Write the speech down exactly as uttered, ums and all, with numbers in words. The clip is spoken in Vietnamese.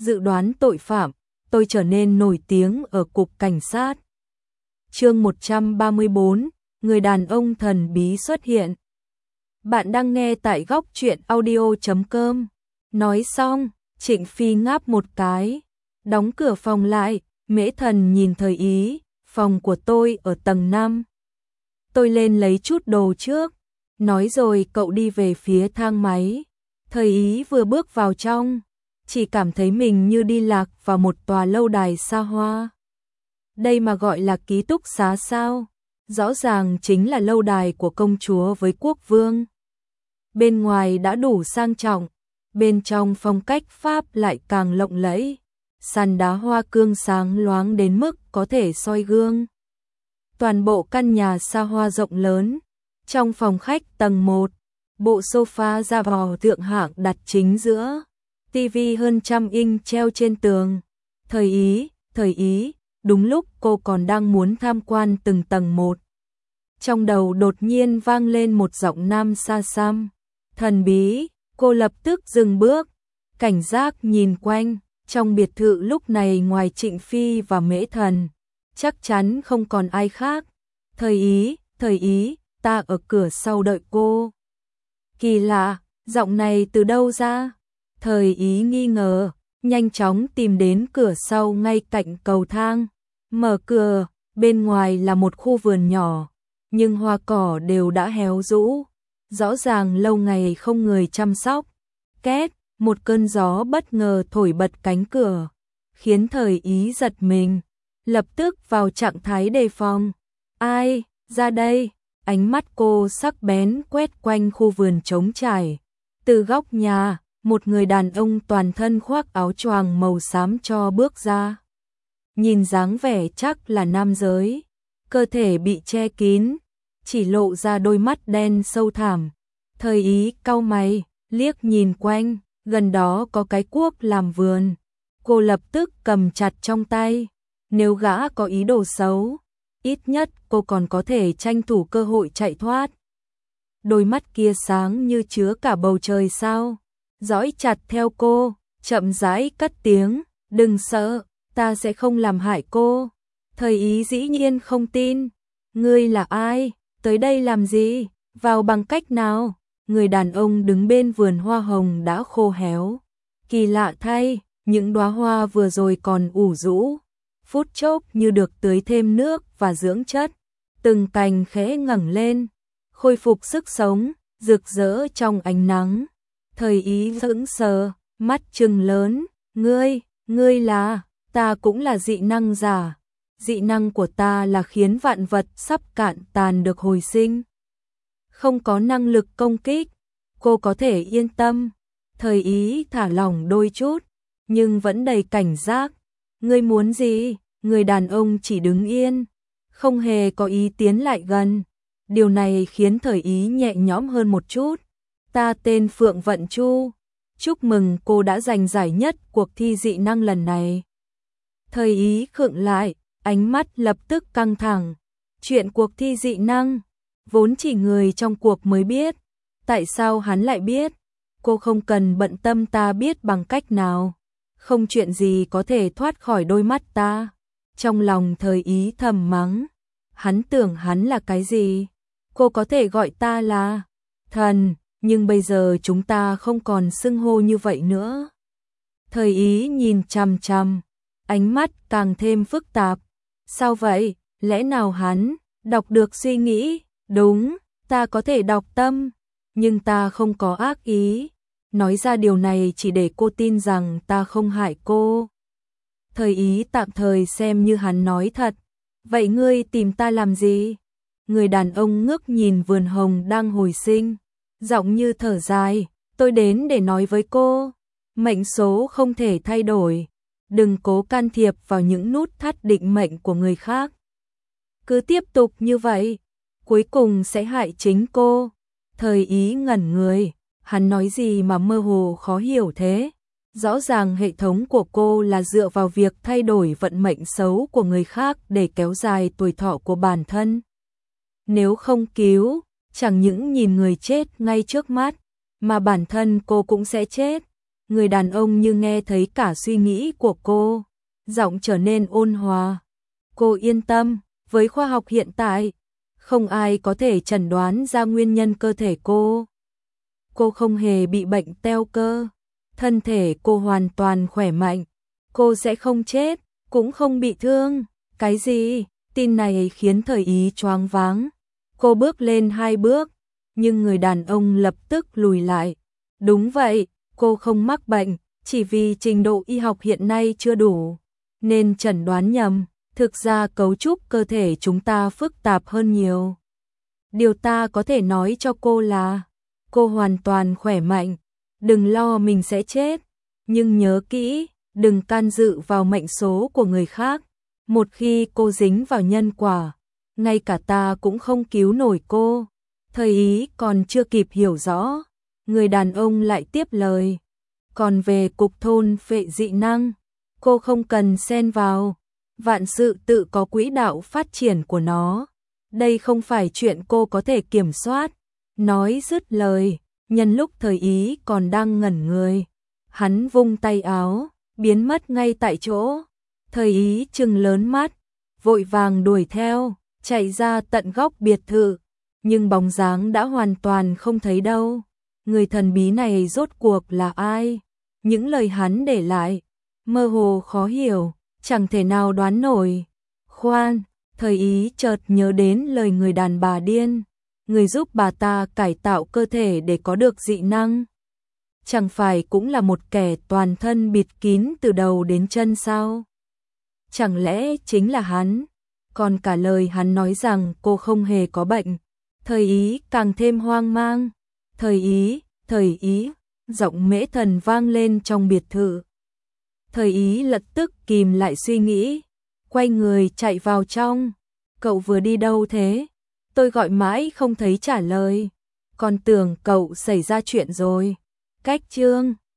dự đoán tội phạm, tôi trở nên nổi tiếng ở cục cảnh sát. Chương một trăm ba mươi bốn, người đàn ông thần bí xuất hiện. Bạn đang nghe tại góc truyện audio chấm com. Nói xong, Trịnh Phi ngáp một cái, đóng cửa phòng lại, Mễ Thần nhìn Thời Ý, phòng của tôi ở tầng năm. Tôi lên lấy chút đồ trước, nói rồi cậu đi về phía thang máy. Thời Ý vừa bước vào trong, chỉ cảm thấy mình như đi lạc vào một tòa lâu đài xa hoa. Đây mà gọi là ký túc xá sao? Rõ ràng chính là lâu đài của công chúa với quốc vương. Bên ngoài đã đủ sang trọng, bên trong phong cách Pháp lại càng lộng lẫy. Sàn đá hoa cương sáng loáng đến mức có thể soi gương. Toàn bộ căn nhà xa hoa rộng lớn. Trong phòng khách tầng một, bộ sofa da bò thượng hạng đặt chính giữa. Tivi hơn trăm inch treo trên tường. Thời Ý, Thời Ý, đúng lúc cô còn đang muốn tham quan từng tầng một. Trong đầu đột nhiên vang lên một giọng nam xa xăm, thần bí, cô lập tức dừng bước, cảnh giác nhìn quanh, trong biệt thự lúc này ngoài Trịnh Phi và Mễ Thần, chắc chắn không còn ai khác. Thời Ý, Thời Ý, ta ở cửa sau đợi cô. Kỳ lạ, giọng này từ đâu ra? Thời Ý nghi ngờ, nhanh chóng tìm đến cửa sau ngay cạnh cầu thang. Mở cửa, bên ngoài là một khu vườn nhỏ, nhưng hoa cỏ đều đã héo rũ, rõ ràng lâu ngày không người chăm sóc. Két, một cơn gió bất ngờ thổi bật cánh cửa, khiến Thời Ý giật mình, lập tức vào trạng thái đề phòng. Ai, ra đây? Ánh mắt cô sắc bén quét quanh khu vườn trống trải. Từ góc nhà, một người đàn ông toàn thân khoác áo choàng màu xám cho bước ra. Nhìn dáng vẻ chắc là nam giới, cơ thể bị che kín, chỉ lộ ra đôi mắt đen sâu thẳm. Thời Ý cau mày, liếc nhìn quanh, gần đó có cái cuốc làm vườn. Cô lập tức cầm chặt trong tay, nếu gã có ý đồ xấu, ít nhất cô còn có thể tranh thủ cơ hội chạy thoát. Đôi mắt kia sáng như chứa cả bầu trời sao, dõi chặt theo cô, chậm rãi cất tiếng, đừng sợ, ta sẽ không làm hại cô. Thời Ý dĩ nhiên không tin. Ngươi là ai? Tới đây làm gì? Vào bằng cách nào? Người đàn ông đứng bên vườn hoa hồng đã khô héo. Kỳ lạ thay, những đóa hoa vừa rồi còn ủ rũ, phút chốc như được tưới thêm nước và dưỡng chất. Từng cành khẽ ngẩng lên, khôi phục sức sống, rực rỡ trong ánh nắng. Thời Ý sững sờ, mắt trừng lớn, ngươi, ngươi là... Ta cũng là dị năng giả. Dị năng của ta là khiến vạn vật sắp cạn tàn được hồi sinh. Không có năng lực công kích, cô có thể yên tâm. Thời Ý thả lỏng đôi chút, nhưng vẫn đầy cảnh giác. Ngươi muốn gì? Người đàn ông chỉ đứng yên, không hề có ý tiến lại gần. Điều này khiến Thời Ý nhẹ nhõm hơn một chút. Ta tên Phượng Vận Chu. Chúc mừng cô đã giành giải nhất cuộc thi dị năng lần này. Thời Ý khựng lại, ánh mắt lập tức căng thẳng. Chuyện cuộc thi dị năng, vốn chỉ người trong cuộc mới biết. Tại sao hắn lại biết? Cô không cần bận tâm ta biết bằng cách nào. Không chuyện gì có thể thoát khỏi đôi mắt ta. Trong lòng Thời Ý thầm mắng. Hắn tưởng hắn là cái gì? Cô có thể gọi ta là thần, nhưng bây giờ chúng ta không còn xưng hô như vậy nữa. Thời Ý nhìn chằm chằm, ánh mắt càng thêm phức tạp. Sao vậy? Lẽ nào hắn đọc được suy nghĩ? Đúng, ta có thể đọc tâm, nhưng ta không có ác ý. Nói ra điều này chỉ để cô tin rằng ta không hại cô. Thời Ý tạm thời xem như hắn nói thật. Vậy ngươi tìm ta làm gì? Người đàn ông ngước nhìn vườn hồng đang hồi sinh, giọng như thở dài. Tôi đến để nói với cô, mệnh số không thể thay đổi. Đừng cố can thiệp vào những nút thắt định mệnh của người khác. Cứ tiếp tục như vậy, cuối cùng sẽ hại chính cô. Thời Ý ngẩn người, hắn nói gì mà mơ hồ khó hiểu thế? Rõ ràng hệ thống của cô là dựa vào việc thay đổi vận mệnh xấu của người khác để kéo dài tuổi thọ của bản thân. Nếu không cứu, chẳng những nhìn người chết ngay trước mắt, mà bản thân cô cũng sẽ chết. Người đàn ông như nghe thấy cả suy nghĩ của cô, giọng trở nên ôn hòa. Cô yên tâm, với khoa học hiện tại, không ai có thể chẩn đoán ra nguyên nhân cơ thể cô. Cô không hề bị bệnh teo cơ, thân thể cô hoàn toàn khỏe mạnh, cô sẽ không chết, cũng không bị thương. Cái gì? Tin này khiến Thời Ý choáng váng. Cô bước lên hai bước, nhưng người đàn ông lập tức lùi lại. Đúng vậy, cô không mắc bệnh, chỉ vì trình độ y học hiện nay chưa đủ, nên chẩn đoán nhầm. Thực ra cấu trúc cơ thể chúng ta phức tạp hơn nhiều. Điều ta có thể nói cho cô là, cô hoàn toàn khỏe mạnh, đừng lo mình sẽ chết. Nhưng nhớ kỹ, đừng can dự vào mệnh số của người khác. Một khi cô dính vào nhân quả, ngay cả ta cũng không cứu nổi cô. Thời Ý còn chưa kịp hiểu rõ, người đàn ông lại tiếp lời. Còn về cục thôn phệ dị năng, cô không cần xen vào. Vạn sự tự có quỹ đạo phát triển của nó. Đây không phải chuyện cô có thể kiểm soát. Nói dứt lời, nhân lúc Thời Ý còn đang ngẩn người, hắn vung tay áo, biến mất ngay tại chỗ. Thời Ý trừng lớn mắt, vội vàng đuổi theo, chạy ra tận góc biệt thự, nhưng bóng dáng đã hoàn toàn không thấy đâu. Người thần bí này rốt cuộc là ai? Những lời hắn để lại, mơ hồ khó hiểu, chẳng thể nào đoán nổi. Khoan, Thời Ý chợt nhớ đến lời người đàn bà điên, người giúp bà ta cải tạo cơ thể để có được dị năng. Chẳng phải cũng là một kẻ toàn thân bịt kín từ đầu đến chân sao? Chẳng lẽ chính là hắn? Còn cả lời hắn nói rằng cô không hề có bệnh. Thời Ý càng thêm hoang mang. Thời Ý, Thời Ý, giọng Mễ Thần vang lên trong biệt thự. Thời Ý lập tức kìm lại suy nghĩ, quay người chạy vào trong. Cậu vừa đi đâu thế? Tôi gọi mãi không thấy trả lời. Còn tưởng cậu xảy ra chuyện rồi. Cách chương